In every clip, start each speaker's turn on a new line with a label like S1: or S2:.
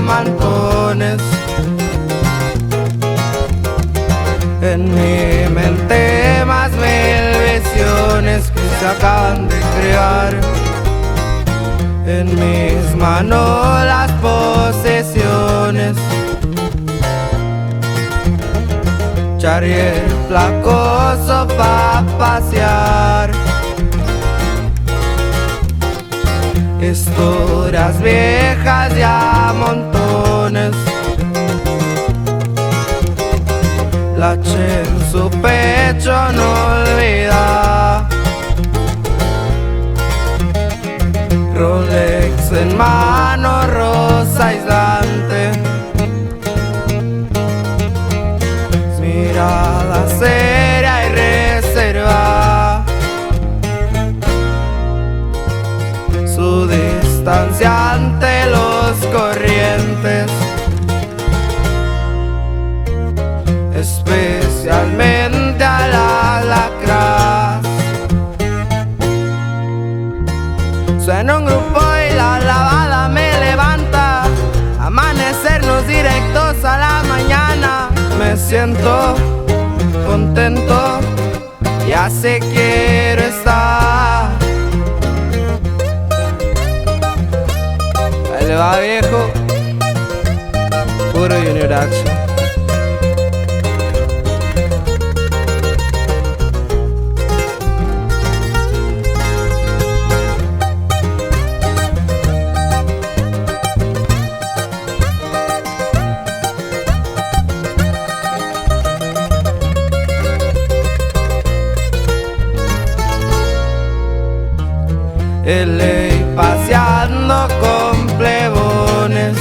S1: mantones. En mi mente más mil visiones que se acaban de crear. En mis manos las posesiones. Charrier placoso pa' pasear. Historias viejas ya montones. La Che en su pecho no olvida. Rolex en mano, rosa aislante. Mirada seria y reserva. Su distancia ante los corrientes. Especialmente a la lacras. Suena un grupo y la lavada me levanta. Amanecernos directos a la mañana. Me siento contento, ya sé quiero estar. Ahí le va, viejo. Puro Junior Action. LA paseando con plebones,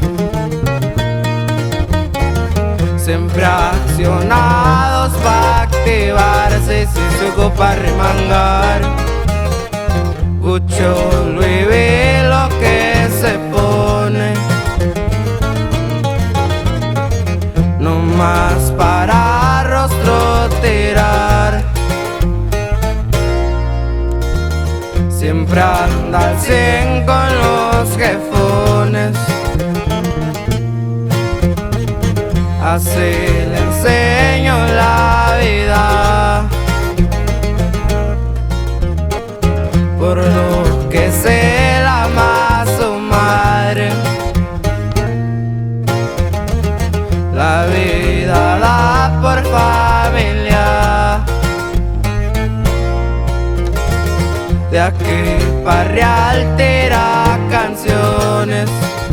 S1: siempre accionados pa' activarse si se ocupa remangar. Guccio, Louis V, lo que se pone, no más para rostro tirar. Siempre anda al 100 con los jefones. Así le enseño la vida. Por lo que sé la ama a su madre. La vida da por familia. De aquí pa' Real tira canciones.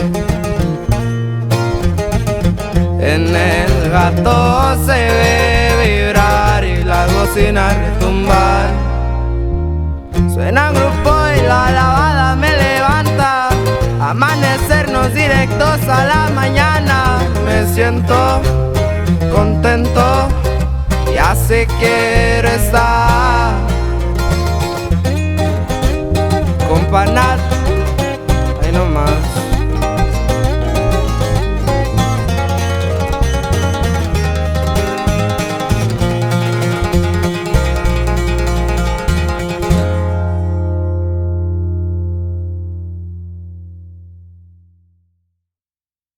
S1: En el Gato se ve vibrar y las bocinas retumbar. Suena un grupo y la lavada me levanta. Amanecernos directos a la mañana. Me siento contento, ya sé quiero estar. Compa Nat